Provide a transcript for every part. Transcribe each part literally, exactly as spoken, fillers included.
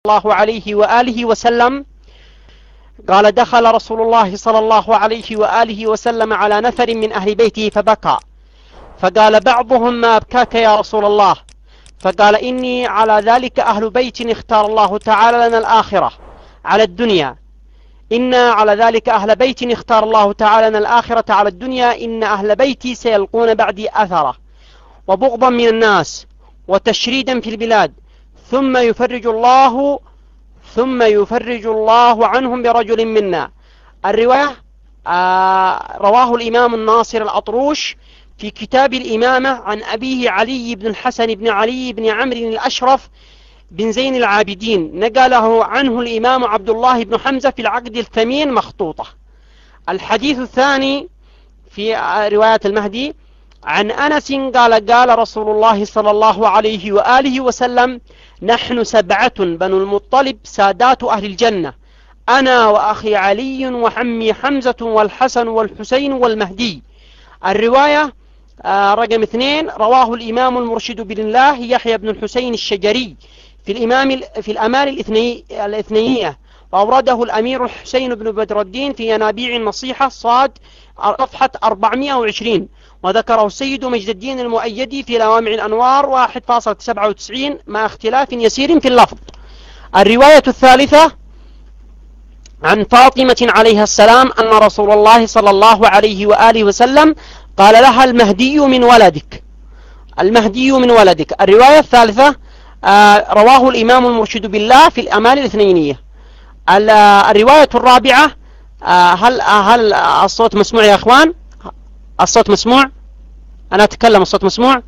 الله عليه وآله وسلم قال: دخل رسول الله صلى الله عليه وآله وسلم على نفر من أهل بيته فبكى، فقال بعضهم: ما أبكاك يا رسول الله؟ فقال: إني على ذلك أهل بيت اختار الله تعالى لنا الآخرة على الدنيا إنا على ذلك أهل بيت اختار الله تعالى لنا الآخرة على الدنيا إن أهل بيتي سيلقون بعدي أثرة وبغضا من الناس وتشريدا في البلاد ثم يفرج الله ثم يفرج الله عنهم برجل منا. الرواية آه رواه الإمام الناصر الأطروش في كتاب الإمامة عن أبيه علي بن الحسن بن علي بن عمرو الأشرف بن زين العابدين، نقله عنه الإمام عبد الله بن حمزة في العقد الثمين مخطوطة. الحديث الثاني في رواية المهدي عن أنس قال: قال رسول الله صلى الله عليه وآله وسلم: نحن سبعة بنو المطلب سادات أهل الجنة، أنا وأخي علي وحمي حمزة والحسن والحسين والمهدي. الرواية آه رقم اثنين رواه الإمام المرشد بن الله يحيى بن الحسين الشجري في الإمام في الأمال الاثني الاثنية، وأورده الأمير الحسين بن بدر الدين في ينابيع النصيحة صاد صفحة أربعمائة وعشرين، وذكره السيد مجد الدين المؤيدي في لوامع الأنوار واحد فاصلة سبعة وتسعين مع اختلاف يسير في اللفظ. الرواية الثالثة عن فاطمة عليها السلام أن رسول الله صلى الله عليه وآله وسلم قال لها: المهدي من ولدك، المهدي من ولدك. الرواية الثالثة آه رواه الإمام المرشد بالله في الأمال الاثنينية. الرواية الرابعة آه هل, هل الصوت مسموع يا أخوان؟ الصوت مسموع؟ أنا أتكلم، الصوت مسموع؟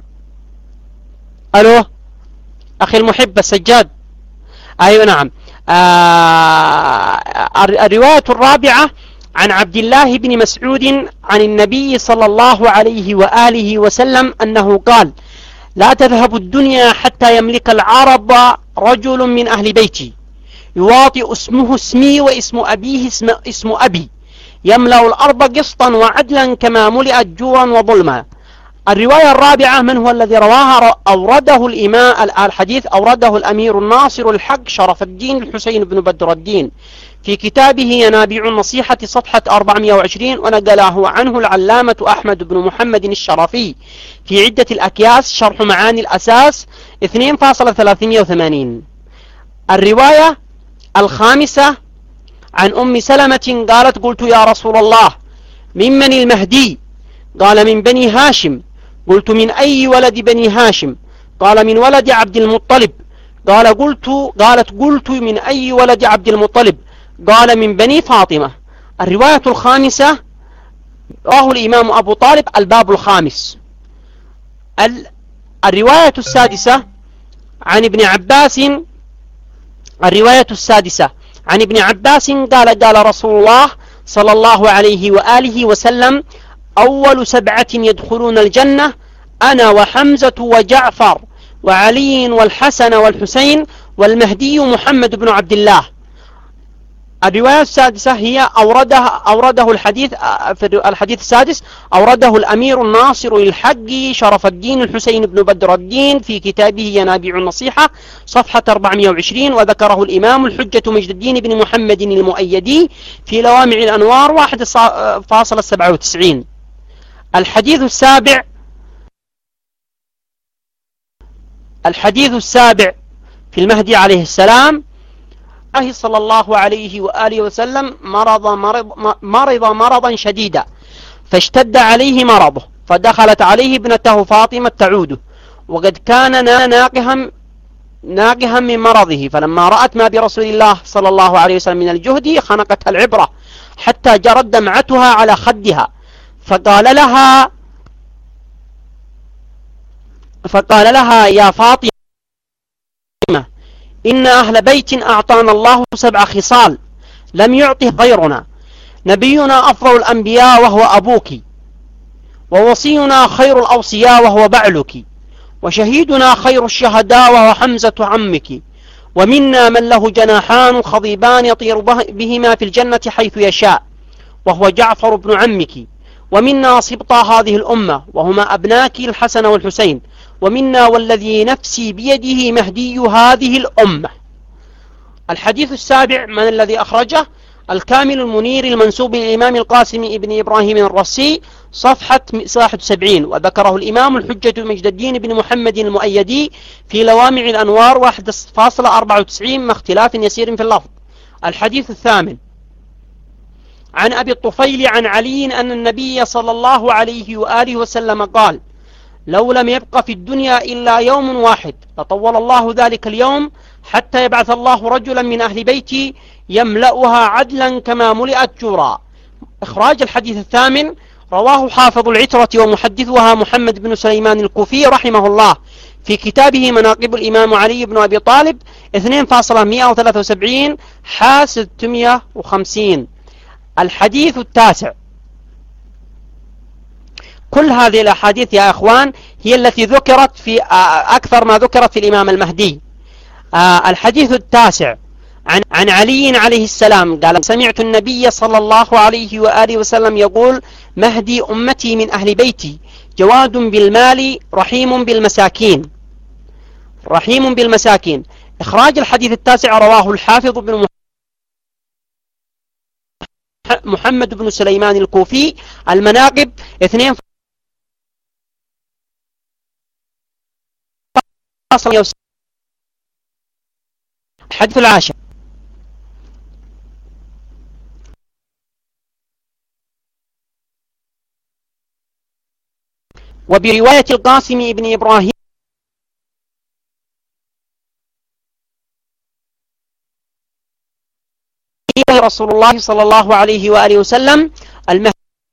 ألو أخي المحب السجاد. أيوة نعم. آه الرواية الرابعة عن عبد الله بن مسعود عن النبي صلى الله عليه وآله وسلم أنه قال: لا تذهب الدنيا حتى يملك العرب رجل من أهل بيتي يواطئ اسمه اسمي واسم أبيه اسم, اسم أبي يملأ الأرض قسطا وعدلا كما ملئت جورا وظلما. الرواية الرابعة من هو الذي رواها؟ أورده الإمام الحديث أورده الأمير الناصر الحق شرف الدين الحسين بن بدر الدين في كتابه ينابيع النصيحة صفحة أربعمائة وعشرين، ونقله عنه العلامة أحمد بن محمد الشرفي في عدة الأكياس شرح معاني الأساس اثنين فاصلة ثلاثمائة وثمانين. الرواية الخامسة عن أم سلمة قالت: قلت يا رسول الله ممن المهدي؟ قال: من بني هاشم. قلت: من أي ولد بني هاشم؟ قال: من ولد عبد المطلب. قال قلت قالت قلت: من أي ولد عبد المطلب؟ قال: من بني فاطمة. الرواية الخامسة رواه الإمام أبو طالب الباب الخامس. الرواية السادسة عن ابن عباس الرواية السادسة عن ابن عباس قال: قال رسول الله صلى الله عليه وآله وسلم: أول سبعة يدخلون الجنة أنا وحمزة وجعفر وعلي والحسن والحسين والمهدي محمد بن عبد الله. الرواية السادسة هي أورده أورده الحديث في الحديث السادس أورده الأمير الناصر الحق شرف الدين الحسين بن بدر الدين في كتابه ينابيع النصيحة صفحة أربعمائة وعشرين، وذكره الإمام الحجة مجد الدين بن محمد المؤيدي في لوامع الأنوار واحد فاصلة سبعة وتسعين. الحديث السابع الحديث السابع في المهدي عليه السلام: الله صلى الله عليه وآله وسلم مرض مرض مرض مرضا شديدا فاشتد عليه مرضه، فدخلت عليه ابنته فاطمة تعوده، وقد كان ناقها ناقها من مرضه، فلما رأت ما برسول الله صلى الله عليه وسلم من الجهد خنقتها العبرة حتى جرت دمعتها على خدها، فقال لها فقال لها يا فاطمة إن أهل بيت أعطانا الله سبع خصال لم يعطه غيرنا: نبينا أفضل الأنبياء وهو أبوك، ووصينا خير الأوصياء وهو بعلك، وشهيدنا خير الشهداء وهو حمزة عمك، ومنا من له جناحان خضيبان يطير بهما في الجنة حيث يشاء وهو جعفر بن عمك، ومنا سبطا هذه الأمة وهما أبناك الحسن والحسين، ومنا والذي نفسي بيده مهدي هذه الأمة. الحديث السابع من الذي أخرجه؟ الكامل المنير المنسوب للإمام القاسم ابن إبراهيم الرسي صفحة واحد وسبعين، وذكره الإمام الحجة مجد الدين بن محمد المؤيدي في لوامع الأنوار واحد فاصلة أربعة وتسعين مع اختلاف يسير في اللفظ. الحديث الثامن عن أبي الطفيل عن علي أن النبي صلى الله عليه وآله وسلم قال: لو لم يبق في الدنيا إلا يوم واحد لطول الله ذلك اليوم حتى يبعث الله رجلا من أهل بيتي يملأها عدلا كما ملئت جورا. إخراج الحديث الثامن رواه حافظ العترة ومحدثها محمد بن سليمان الكوفي رحمه الله في كتابه مناقب الإمام علي بن أبي طالب اثنين فاصلة مئة وثلاثة وسبعين حاس ستمئة وخمسين. الحديث التاسع. كل هذه الأحاديث يا أخوان هي التي ذكرت في أكثر ما ذكرت في الإمام المهدي. الحديث التاسع عن, عن علي عليه السلام قال: سمعت النبي صلى الله عليه وآله وسلم يقول: مهدي أمتي من أهل بيتي جواد بالمال رحيم بالمساكين رحيم بالمساكين. إخراج الحديث التاسع رواه الحافظ بن محمد بن سليمان الكوفي المناقب اثنين الحديث العاشر وبرواية القاسم بن إبراهيم رسول الله صلى الله عليه وآله وسلم المهدي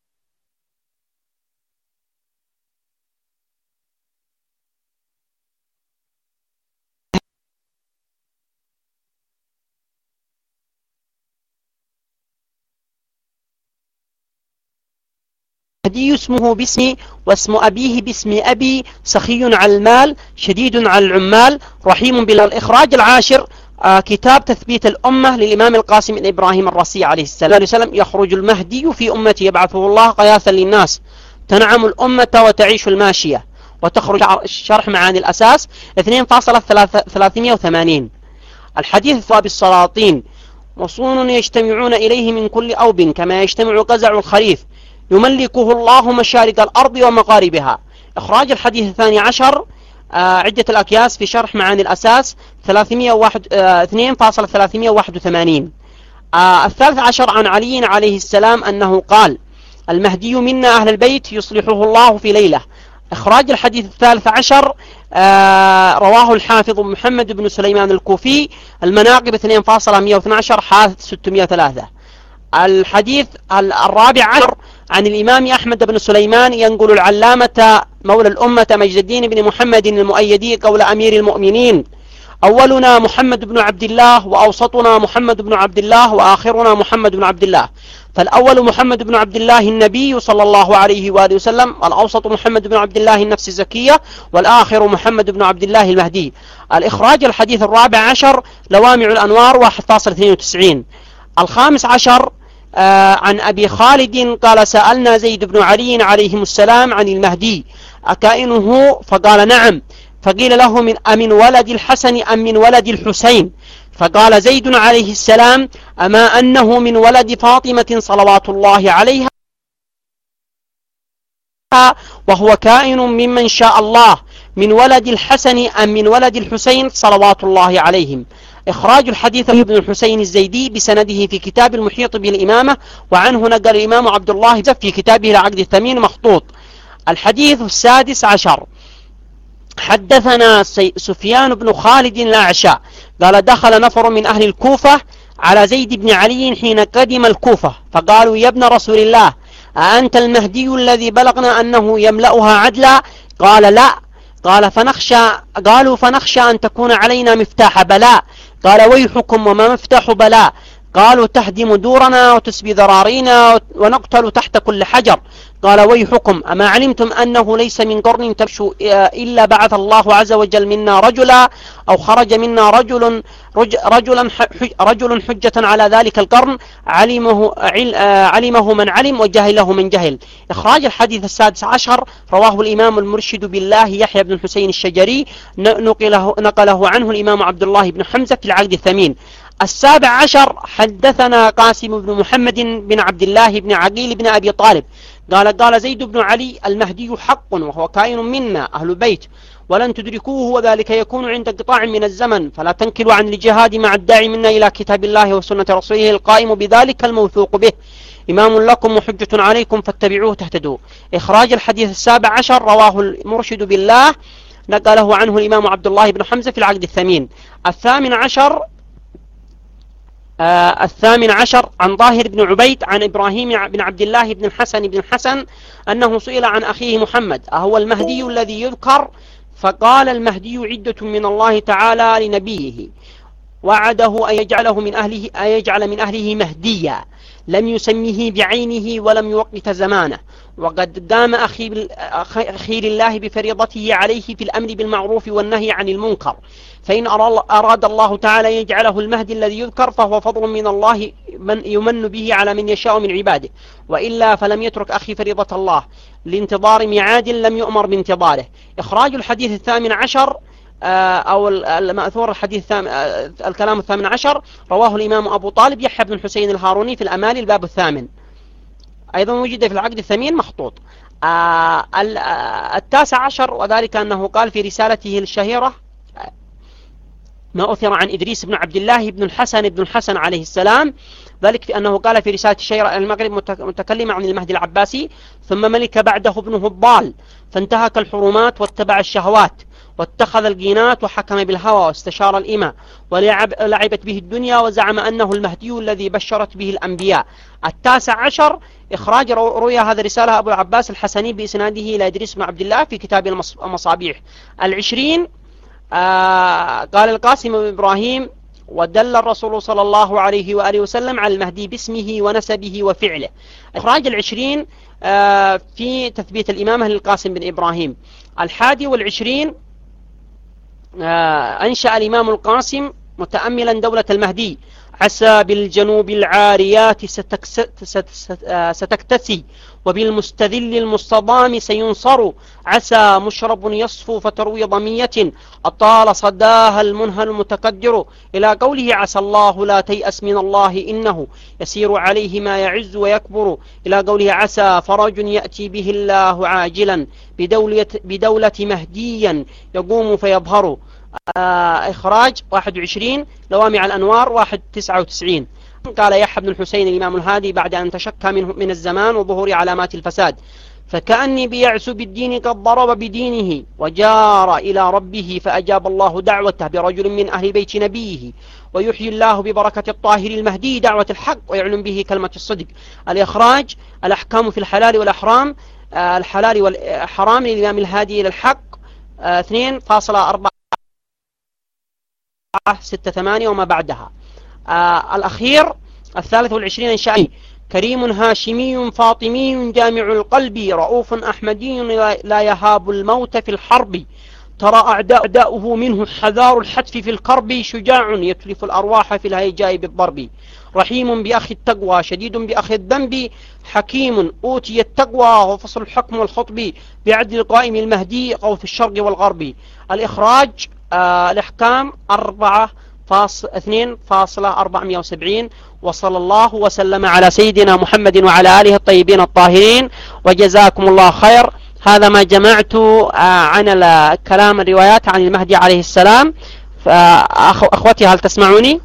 اسمه باسمي واسم أبيه باسم أبي، سخي على المال شديد على العمال رحيم بالإخراج العاشر آه كتاب تثبيت الأمة للإمام القاسم بن إبراهيم الرسي عليه السلام. يخرج المهدي في أمتي يبعثه الله قياسا للناس، تنعم الأمة وتعيش الماشية. وتخرج شرح معاني الأساس اثنين فاصلة ثلاثمئة وثمانين. الحديث باب السلاطين: مصون يجتمعون إليه من كل أوب كما يجتمع قزع الخريف يملكه الله مشارق الأرض ومغاربها. إخراج الحديث الثاني عشر آه عدة الأكياس في شرح معاني الأساس اثنين فاصلة ثلاثمئة وواحد وثمانين. آه الثالث عشر عن علي عليه السلام أنه قال: المهدي منا أهل البيت يصلحه الله في ليلة. إخراج الحديث الثالث عشر آه رواه الحافظ محمد بن سليمان الكوفي المناقب اثنين فاصلة مئة واثني عشر حاث ستمئة وثلاثة. الحديث الرابع عشر عن الإمام أحمد بن سليمان ينقل العلامة مولى الأمة مجد الدين بن محمد المؤيدي قول أمير المؤمنين: أولنا محمد بن عبد الله وأوسطنا محمد بن عبد الله وآخرنا محمد بن عبد الله. فالأول محمد بن عبد الله النبي صلى الله عليه وآله وسلم، والأوسط محمد بن عبد الله النفس الزكية، والآخر محمد بن عبد الله المهدي. الإخراج الحديث الرابع عشر لوامع الأنوار واحد فاصلة اثنين وتسعين. الخامس عشر آه عن أبي خالد قال: سألنا زيد بن علي عليهم السلام عن المهدي أكائنه؟ فقال: نعم. فقيل له: من أمن ولد الحسن أم من ولد الحسين؟ فقال زيد عليه السلام: أما أنه من ولد فاطمة صلوات الله عليها وهو كائن ممن شاء الله، من ولد الحسن أم من ولد الحسين صلوات الله عليهم. إخراج الحديث ابن الحسين الزيدي بسنده في كتاب المحيط بالإمامة، وعنه نقل الإمام عبد الله في كتابه العقد الثمين مخطوط. الحديث السادس عشر حدثنا سفيان بن خالد الأعشى قال: دخل نفر من أهل الكوفة على زيد بن علي حين قدم الكوفة فقالوا: يا ابن رسول الله، أأنت المهدي الذي بلغنا أنه يملأها عدلا؟ قال: لا. قال: فنخشى قالوا: فنخشى أن تكون علينا مفتاح بلاء. قال: ويحكم وما مفتاح بلاء؟ قالوا: تهدم دورنا وتسبي ذرارينا ونقتل تحت كل حجر. قال: ويحكم أما علمتم أنه ليس من قرن تبشو إلا بعث الله عز وجل منا رجلا، أو خرج منا رجل رجلا رجل حجة على ذلك القرن، علمه علمه من علم وجهله من جهل. إخراج الحديث السادس عشر رواه الإمام المرشد بالله يحيى بن الحسين الشجري، نقله, نقله عنه الإمام عبد الله بن حمزة في العقد الثمين. السابع عشر حدثنا قاسم بن محمد بن عبد الله بن عقيل بن أبي طالب قال قال زيد بن علي المهدي حق وهو كائن منا أهل بيت ولن تدركوه وذلك يكون عند قطاع من الزمن فلا تنكلوا عن الجهاد مع الداعي منا إلى كتاب الله وسنة رسوله القائم بذلك الموثوق به إمام لكم وحجة عليكم فاتبعوه تهتدوا. إخراج الحديث السابع عشر رواه المرشد بالله نقله عنه الإمام عبد الله بن حمزة في العقد الثمين. الثامن عشر آه الثامن عشر عن ظاهر بن عبيد عن إبراهيم بن عبد الله بن الحسن بن الحسن أنه سئل عن أخيه محمد أهو المهدي الذي يذكر فقال المهدي عدة من الله تعالى لنبيه وعده أن يجعله من أهله أن يجعل من أهله مهديا لم يسميه بعينه ولم يوقت زمانه وقد قام أخي, أخي لله بفريضته عليه في الأمر بالمعروف والنهي عن المنكر فإن أراد الله تعالى يجعله المهدي الذي يذكر فهو فضل من الله من يمن به على من يشاء من عباده وإلا فلم يترك أخي فريضة الله لانتظار ميعاد لم يؤمر بانتظاره. إخراج الحديث الثامن عشر أو المأثور الحديث الثامن الكلام الثامن عشر رواه الإمام أبو طالب يحيى بن الحسين الهاروني في الأمال الباب الثامن أيضا وجد في العقد الثمين مخطوط. التاسع عشر وذلك أنه قال في رسالته الشهيرة ما أثر عن إدريس بن عبد الله بن الحسن بن الحسن عليه السلام ذلك في أنه قال في رسالة الشهيرة المغرب متكلمة عن المهدي العباسي ثم ملك بعده ابنه الضال فانتهك الحرمات واتبع الشهوات واتخذ الجينات وحكم بالهوى واستشار الإماء ولعبت به الدنيا وزعم أنه المهدي الذي بشرت به الأنبياء. التاسع عشر إخراج روي هذا الرسالة أبو العباس الحسني بإسناده إلى إدريس بن عبد الله في كتاب المصابيح. العشرين آه قال القاسم بن إبراهيم ودل الرسول صلى الله عليه وآله وسلم على المهدي باسمه ونسبه وفعله. إخراج العشرين آه في تثبيت الإمامة للقاسم بن إبراهيم. الحادي والعشرين آه أنشأ الإمام القاسم متأملا دولة المهدي عسى بالجنوب العاريات ستكتسي وبالمستذل المستضام سينصر عسى مشرب يصفو فتروي ضمية أطال صداها المنهى المتقدر إلى قوله عسى الله لا تيأس من الله إنه يسير عليه ما يعز ويكبر إلى قوله عسى فرج يأتي به الله عاجلا بدولة, بدولة مهديا يقوم فيظهر. آه إخراج واحد وعشرين لوامع الأنوار واحد تسعة وتسعين. قال يحيى بن الحسين الإمام الهادي بعد أن تشكى من, من الزمان وظهور علامات الفساد فكأني بيعس بالدين قد ضرب بدينه وجار إلى ربه فأجاب الله دعوته برجل من أهل بيت نبيه ويحيي الله ببركة الطاهر المهدي دعوة الحق ويعلن به كلمة الصدق. الإخراج الأحكام في الحلال والأحرام آه الحلال والحرام للإمام الهادي إلى الحق آه اثنين فاصلة أربعة ستة ثمانية وما بعدها. آه الأخير الثالث والعشرين إنشائي كريم هاشمي فاطمي جامع القلب رؤوف أحمدي لا يهاب الموت في الحرب ترى أعداؤه منه حذار الحتف في الكرب شجاع يتلف الأرواح في الهيجاء بالضرب رحيم بأخ التقوى شديد بأخ الذنب حكيم أوتي التقوى وفصل الحكم والخطب بعدل القائم المهدي أو في الشرق والغرب. الإخراج آه الإحكام أربعة فاصل اثنين فاصلة أربعمائة وسبعين. وصلى الله وسلم على سيدنا محمد وعلى آله الطيبين الطاهرين وجزاكم الله خير. هذا ما جمعت عن الكلام الروايات عن المهدي عليه السلام. فأخوتي هل تسمعوني؟